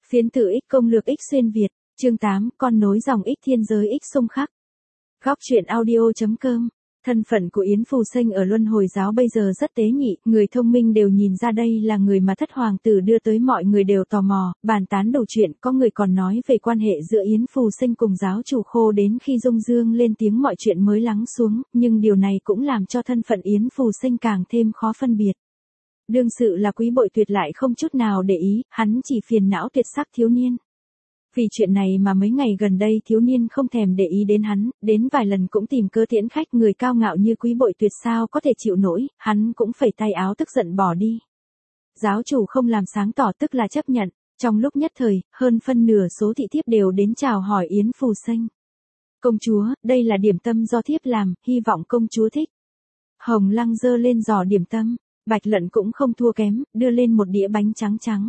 Phiến tử X công lược X xuyên Việt, chương 8, con nối dòng X thiên giới X xung khắc. Góc truyện audio.com. Thân phận của Yến Phù Sinh ở Luân Hồi giáo bây giờ rất tế nhị, người thông minh đều nhìn ra đây là người mà thất hoàng tử đưa tới, mọi người đều tò mò, bàn tán đầu chuyện, có người còn nói về quan hệ giữa Yến Phù Sinh cùng giáo chủ Khô, đến khi Dung Dương lên tiếng mọi chuyện mới lắng xuống, nhưng điều này cũng làm cho thân phận Yến Phù Sinh càng thêm khó phân biệt. Đương sự là Quý Bội Tuyệt lại không chút nào để ý, hắn chỉ phiền não tuyệt sắc thiếu niên. Vì chuyện này mà mấy ngày gần đây thiếu niên không thèm để ý đến hắn, đến vài lần cũng tìm cơ tiễn khách, người cao ngạo như Quý Bội Tuyệt sao có thể chịu nổi, hắn cũng phẩy tay áo tức giận bỏ đi. Giáo chủ không làm sáng tỏ tức là chấp nhận, trong lúc nhất thời, hơn phân nửa số thị thiếp đều đến chào hỏi Yến Phù Sinh. Công chúa, đây là điểm tâm do thiếp làm, hy vọng công chúa thích. Hồng Lăng giơ lên giỏ điểm tâm, Bạch Lận cũng không thua kém, đưa lên một đĩa bánh trắng trắng.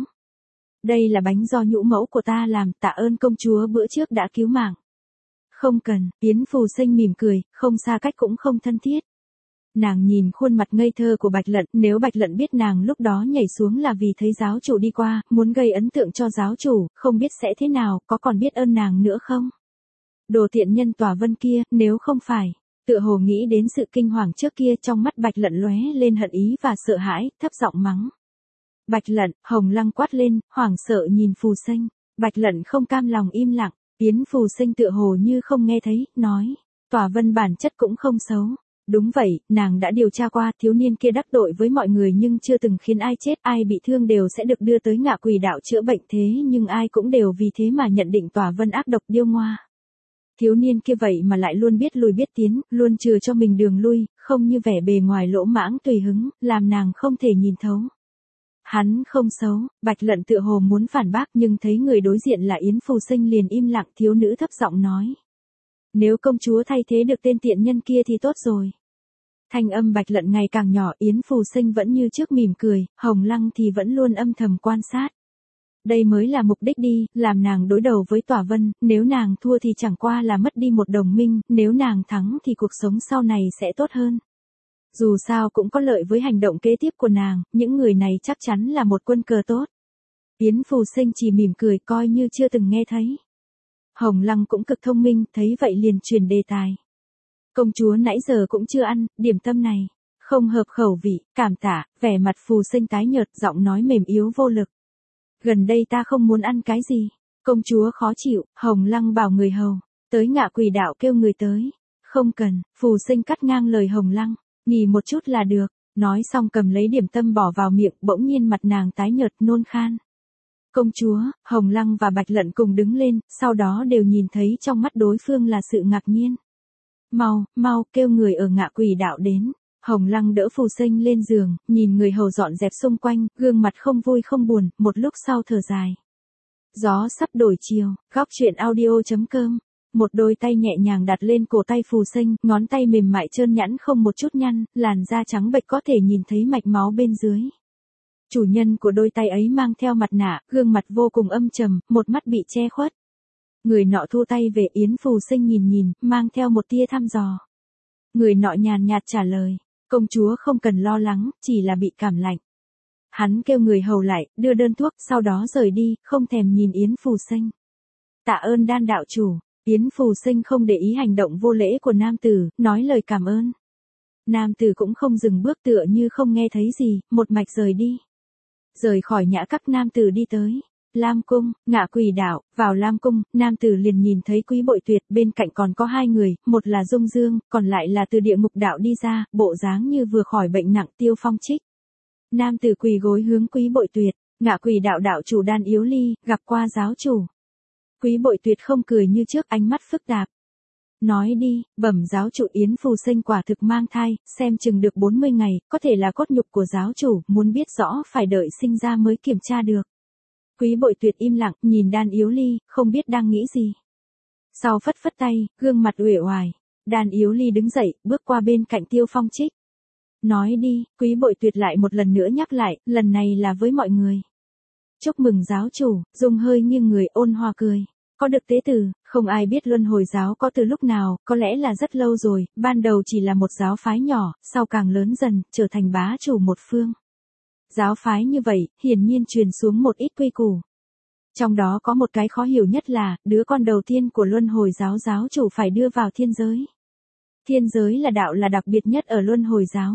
Đây là bánh do nhũ mẫu của ta làm, tạ ơn công chúa bữa trước đã cứu mạng. Không cần, Yến Phù Sinh mỉm cười, không xa cách cũng không thân thiết. Nàng nhìn khuôn mặt ngây thơ của Bạch Lận, nếu Bạch Lận biết nàng lúc đó nhảy xuống là vì thấy giáo chủ đi qua, muốn gây ấn tượng cho giáo chủ, không biết sẽ thế nào, có còn biết ơn nàng nữa không? Đồ tiện nhân Tòa Vân kia, nếu không phải, tựa hồ nghĩ đến sự kinh hoàng trước kia, trong mắt Bạch Lận lóe lên hận ý và sợ hãi, thấp giọng mắng. Bạch Lận, Hồng Lăng quát lên, hoảng sợ nhìn Phù Sinh. Bạch Lận không cam lòng im lặng, Yến Phù Sinh tựa hồ như không nghe thấy, nói, Tòa Vân bản chất cũng không xấu. Đúng vậy, nàng đã điều tra qua, thiếu niên kia đắc tội với mọi người nhưng chưa từng khiến ai chết, ai bị thương đều sẽ được đưa tới Ngạ Quỷ Đạo chữa bệnh, thế nhưng ai cũng đều vì thế mà nhận định Tòa Vân ác độc điêu ngoa. Thiếu niên kia vậy mà lại luôn biết lùi biết tiến, luôn chừa cho mình đường lui, không như vẻ bề ngoài lỗ mãng tùy hứng, làm nàng không thể nhìn thấu. Hắn không xấu, Bạch Lận tựa hồ muốn phản bác nhưng thấy người đối diện là Yến Phù Sinh liền im lặng, thiếu nữ thấp giọng nói. Nếu công chúa thay thế được tên tiện nhân kia thì tốt rồi. Thanh âm Bạch Lận ngày càng nhỏ, Yến Phù Sinh vẫn như trước mỉm cười, Hồng Lăng thì vẫn luôn âm thầm quan sát. Đây mới là mục đích đi, làm nàng đối đầu với Tòa Vân, nếu nàng thua thì chẳng qua là mất đi một đồng minh, nếu nàng thắng thì cuộc sống sau này sẽ tốt hơn. Dù sao cũng có lợi với hành động kế tiếp của nàng, những người này chắc chắn là một quân cờ tốt. Yến Phù Sinh chỉ mỉm cười coi như chưa từng nghe thấy. Hồng Lăng cũng cực thông minh, thấy vậy liền truyền đề tài. Công chúa nãy giờ cũng chưa ăn, điểm tâm này không hợp khẩu vị, cảm tạ, vẻ mặt Phù Sinh tái nhợt, giọng nói mềm yếu vô lực. Gần đây ta không muốn ăn cái gì. Công chúa khó chịu, Hồng Lăng bảo người hầu, tới Ngạ Quỷ Đạo kêu người tới. Không cần, Phù Sinh cắt ngang lời Hồng Lăng, nghỉ một chút là được. Nói xong cầm lấy điểm tâm bỏ vào miệng, bỗng nhiên mặt nàng tái nhợt nôn khan. Công chúa, Hồng Lăng và Bạch Lận cùng đứng lên, sau đó đều nhìn thấy trong mắt đối phương là sự ngạc nhiên. Mau, kêu người ở Ngạ Quỷ Đạo đến. Hồng Lăng đỡ Phù Sinh lên giường, nhìn người hầu dọn dẹp xung quanh, gương mặt không vui không buồn, một lúc sau thở dài. Gió sắp đổi chiều, góc truyện audio.com. Một đôi tay nhẹ nhàng đặt lên cổ tay Phù Sinh, ngón tay mềm mại trơn nhẵn không một chút nhăn, làn da trắng bệch có thể nhìn thấy mạch máu bên dưới. Chủ nhân của đôi tay ấy mang theo mặt nạ, gương mặt vô cùng âm trầm, một mắt bị che khuất. Người nọ thu tay về, Yến Phù Sinh nhìn, mang theo một tia thăm dò. Người nọ nhàn nhạt trả lời. Công chúa không cần lo lắng, chỉ là bị cảm lạnh. Hắn kêu người hầu lại, đưa đơn thuốc, sau đó rời đi, không thèm nhìn Yến Phù Sinh. Tạ ơn Đan đạo chủ. Yến Phù Sinh không để ý hành động vô lễ của nam tử, nói lời cảm ơn. Nam tử cũng không dừng bước, tựa như không nghe thấy gì, một mạch rời đi. Rời khỏi nhã các, nam tử đi tới Lam Cung, Ngạ Quỷ Đạo. Vào Lam Cung, nam tử liền nhìn thấy Quý Bội Tuyệt, bên cạnh còn có hai người, một là Dung Dương, còn lại là từ địa ngục đạo đi ra, bộ dáng như vừa khỏi bệnh nặng, Tiêu Phong Trích. Nam tử quỳ gối hướng Quý Bội Tuyệt. Ngạ Quỷ Đạo đạo chủ Đan Yếu Ly, gặp qua giáo chủ. Quý Bội Tuyệt không cười như trước, ánh mắt phức tạp. Nói đi, bẩm giáo chủ, Yến Phù Sinh quả thực mang thai, xem chừng được 40 ngày, có thể là cốt nhục của giáo chủ, muốn biết rõ phải đợi sinh ra mới kiểm tra được. Quý Bội Tuyệt im lặng, nhìn Đan Yếu Ly, không biết đang nghĩ gì. Sau phất phất tay, gương mặt uể oải, Đan Yếu Ly đứng dậy, bước qua bên cạnh Tiêu Phong Trích. Nói đi, Quý Bội Tuyệt lại một lần nữa nhắc lại, lần này là với mọi người. Chúc mừng giáo chủ, Dung hơi nghiêng người ôn hòa cười. Có được tế từ, không ai biết Luân Hồi giáo có từ lúc nào, có lẽ là rất lâu rồi, ban đầu chỉ là một giáo phái nhỏ, sau càng lớn dần, trở thành bá chủ một phương. Giáo phái như vậy, hiển nhiên truyền xuống một ít quy củ. Trong đó có một cái khó hiểu nhất là, đứa con đầu tiên của luân hồi giáo giáo chủ phải đưa vào thiên giới. Thiên giới là đạo là đặc biệt nhất ở luân hồi giáo.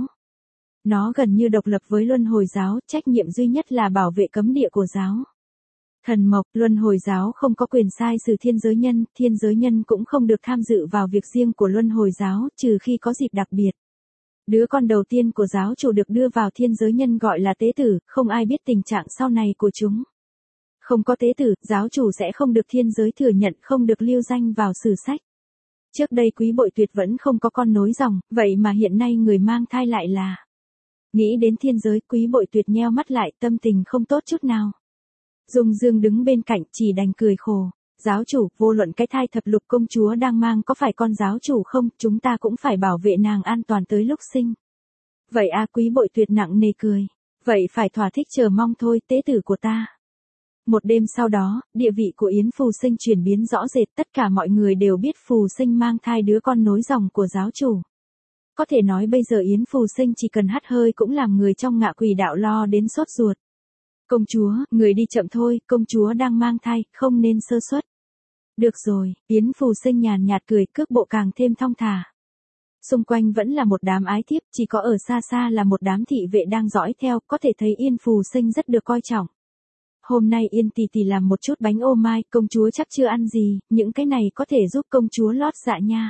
Nó gần như độc lập với luân hồi giáo, trách nhiệm duy nhất là bảo vệ cấm địa của giáo. Thần mộc, luân hồi giáo không có quyền sai xử thiên giới nhân cũng không được tham dự vào việc riêng của luân hồi giáo, trừ khi có dịp đặc biệt. Đứa con đầu tiên của giáo chủ được đưa vào thiên giới nhân gọi là tế tử, không ai biết tình trạng sau này của chúng. Không có tế tử, giáo chủ sẽ không được thiên giới thừa nhận, không được lưu danh vào sử sách. Trước đây Quý Bội Tuyệt vẫn không có con nối dòng, vậy mà hiện nay người mang thai lại là. Nghĩ đến thiên giới, Quý Bội Tuyệt nheo mắt lại, tâm tình không tốt chút nào. Dung Dương đứng bên cạnh chỉ đành cười khổ. Giáo chủ, vô luận cái thai thập lục công chúa đang mang có phải con giáo chủ không, chúng ta cũng phải bảo vệ nàng an toàn tới lúc sinh. Vậy à, Quý Bội Tuyệt nặng nề cười. Vậy phải thỏa thích chờ mong thôi, tế tử của ta. Một đêm sau đó, địa vị của Yến Phù Sinh chuyển biến rõ rệt, tất cả mọi người đều biết Phù Sinh mang thai đứa con nối dòng của giáo chủ. Có thể nói bây giờ Yến Phù Sinh chỉ cần hắt hơi cũng làm người trong Ngạ Quỷ đạo lo đến sốt ruột. Công chúa, người đi chậm thôi, công chúa đang mang thai, không nên sơ suất. Được rồi, Yến Phù Sinh nhàn nhạt cười, cước bộ càng thêm thong thả. Xung quanh vẫn là một đám ái thiếp, chỉ có ở xa xa là một đám thị vệ đang dõi theo, có thể thấy Yến Phù Sinh rất được coi trọng. Hôm nay Yên tỷ tỷ làm một chút bánh ô mai, công chúa chắc chưa ăn gì, những cái này có thể giúp công chúa lót dạ nha.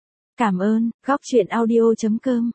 Cảm ơn, góc truyện audio.com.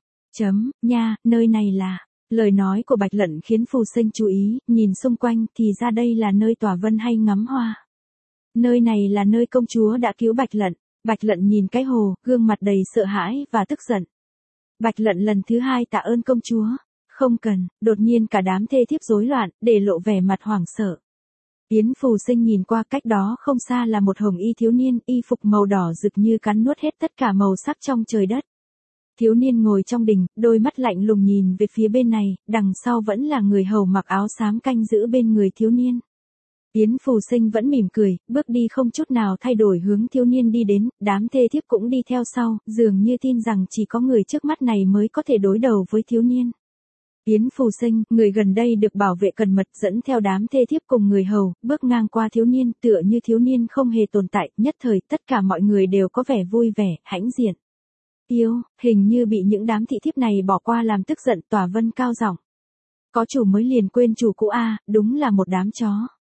Nha, nơi này là. Lời nói của Bạch Lận khiến Phù Sinh chú ý, nhìn xung quanh thì ra đây là nơi Tỏa Vân hay ngắm hoa. Nơi này là nơi công chúa đã cứu Bạch Lận. Bạch Lận nhìn cái hồ, gương mặt đầy sợ hãi và tức giận. Bạch Lận lần thứ hai tạ ơn công chúa. Không cần, đột nhiên cả đám thê thiếp rối loạn, để lộ vẻ mặt hoảng sợ. Yến Phù Sinh nhìn qua, cách đó không xa là một hồng y thiếu niên, y phục màu đỏ rực như cắn nuốt hết tất cả màu sắc trong trời đất. Thiếu niên ngồi trong đình, đôi mắt lạnh lùng nhìn về phía bên này, đằng sau vẫn là người hầu mặc áo xám canh giữ bên người thiếu niên. Yến Phù Sinh vẫn mỉm cười, bước đi không chút nào thay đổi hướng thiếu niên đi đến, đám thê thiếp cũng đi theo sau, dường như tin rằng chỉ có người trước mắt này mới có thể đối đầu với thiếu niên. Yến Phù Sinh, người gần đây được bảo vệ cẩn mật, dẫn theo đám thê thiếp cùng người hầu, bước ngang qua thiếu niên, tựa như thiếu niên không hề tồn tại, nhất thời tất cả mọi người đều có vẻ vui vẻ, hãnh diện. Yêu, hình như bị những đám thị thiếp này bỏ qua làm tức giận, Tỏa Vân cao giọng. Có chủ mới liền quên chủ cũ a, đúng là một đám chó.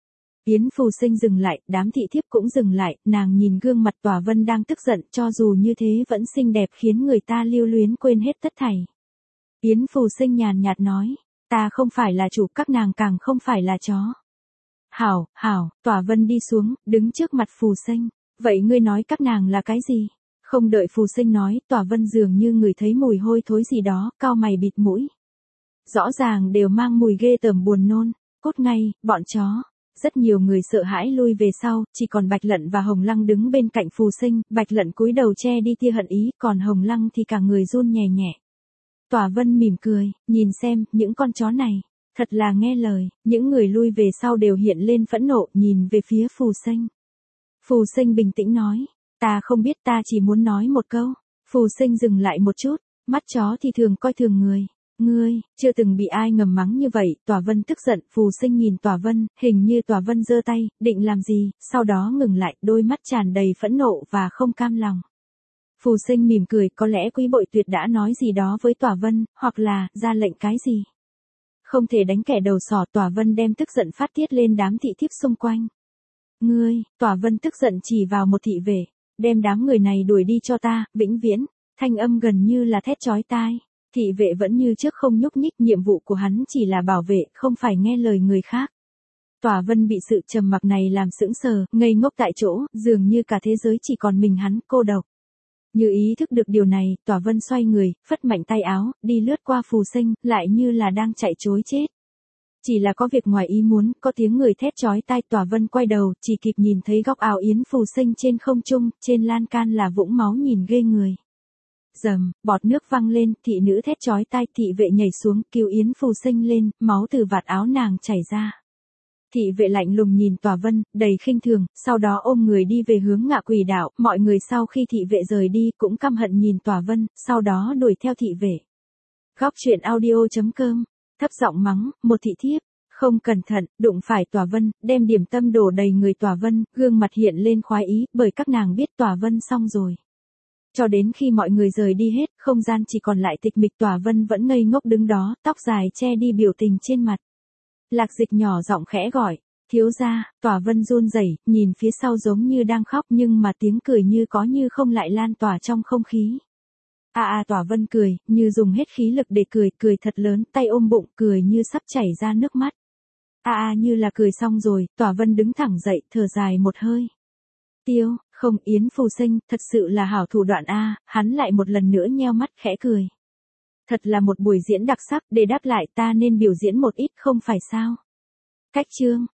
Yến Phù Sinh dừng lại, đám thị thiếp cũng dừng lại, nàng nhìn gương mặt Tỏa Vân đang tức giận, cho dù như thế vẫn xinh đẹp khiến người ta lưu luyến quên hết tất thảy. Yến Phù Sinh nhàn nhạt nói, ta không phải là chủ, các nàng càng không phải là chó. Hảo, Tỏa Vân đi xuống, đứng trước mặt Phù Sinh, vậy ngươi nói các nàng là cái gì? Không đợi Phù Sinh nói, Tỏa Vân dường như ngửi thấy mùi hôi thối gì đó, cau mày bịt mũi. Rõ ràng đều mang mùi ghê tởm buồn nôn, cút ngay, bọn chó. Rất nhiều người sợ hãi lui về sau, chỉ còn Bạch Lận và Hồng Lăng đứng bên cạnh Phù Sinh, Bạch Lận cúi đầu che đi tia hận ý, còn Hồng Lăng thì cả người run nhẹ nhẹ. Tỏa Vân mỉm cười, nhìn xem, những con chó này, thật là nghe lời, những người lui về sau đều hiện lên phẫn nộ, nhìn về phía Phù Sinh. Phù Sinh bình tĩnh nói, ta không biết, ta chỉ muốn nói một câu. Phù Sinh dừng lại một chút, mắt chó thì thường coi thường người. Ngươi, chưa từng bị ai ngầm mắng như vậy, Tỏa Vân tức giận, Phù Sinh nhìn Tỏa Vân, hình như Tỏa Vân giơ tay, định làm gì, sau đó ngừng lại, đôi mắt tràn đầy phẫn nộ và không cam lòng. Phù Sinh mỉm cười, có lẽ Quý Bội Tuyệt đã nói gì đó với Tỏa Vân, hoặc là, ra lệnh cái gì. Không thể đánh kẻ đầu sỏ, Tỏa Vân đem tức giận phát tiết lên đám thị thiếp xung quanh. Ngươi, Tỏa Vân tức giận chỉ vào một thị vệ, đem đám người này đuổi đi cho ta, vĩnh viễn, thanh âm gần như là thét chói tai. Thị vệ vẫn như trước không nhúc nhích, nhiệm vụ của hắn chỉ là bảo vệ, không phải nghe lời người khác. Tỏa Vân bị sự trầm mặc này làm sững sờ, ngây ngốc tại chỗ, dường như cả thế giới chỉ còn mình hắn, cô độc. Như ý thức được điều này, Tỏa Vân xoay người, phất mạnh tay áo, đi lướt qua Phù Sinh, lại như là đang chạy trối chết. Chỉ là có việc ngoài ý muốn, có tiếng người thét chói tai, Tỏa Vân quay đầu, chỉ kịp nhìn thấy góc áo Yến Phù Sinh trên không trung, trên lan can là vũng máu nhìn ghê người. Rầm, bọt nước văng lên, thị nữ thét chói tai, thị vệ nhảy xuống, cứu Yến Phù Sinh lên, máu từ vạt áo nàng chảy ra. Thị vệ lạnh lùng nhìn Tỏa Vân, đầy khinh thường, sau đó ôm người đi về hướng Ngạ Quỷ đạo, mọi người sau khi thị vệ rời đi cũng căm hận nhìn Tỏa Vân, sau đó đuổi theo thị vệ. Góc truyện audio.com, thấp giọng mắng, một thị thiếp, Không cẩn thận, đụng phải Tòa Vân, đem điểm tâm đổ đầy người Tòa Vân, gương mặt hiện lên khoái ý, bởi các nàng biết Tòa Vân xong rồi. Cho đến khi mọi người rời đi hết, không gian chỉ còn lại tịch mịch, Tòa Vân vẫn ngây ngốc đứng đó, tóc dài che đi biểu tình trên mặt. Lạc Dịch nhỏ giọng khẽ gọi, thiếu gia. Tòa Vân run rẩy, nhìn phía sau giống như đang khóc, nhưng mà tiếng cười như có như không lại lan tỏa trong không khí. Tòa Vân cười, như dùng hết khí lực để cười, cười thật lớn, tay ôm bụng, cười như sắp chảy ra nước mắt. Như là cười xong rồi, Tòa Vân đứng thẳng dậy, thở dài một hơi. Tiêu, không, Yến Phù Sinh, thật sự là hảo thủ đoạn hắn lại một lần nữa nheo mắt khẽ cười. Thật là một buổi diễn đặc sắc, để đáp lại ta nên biểu diễn một ít không phải sao. Cách chương.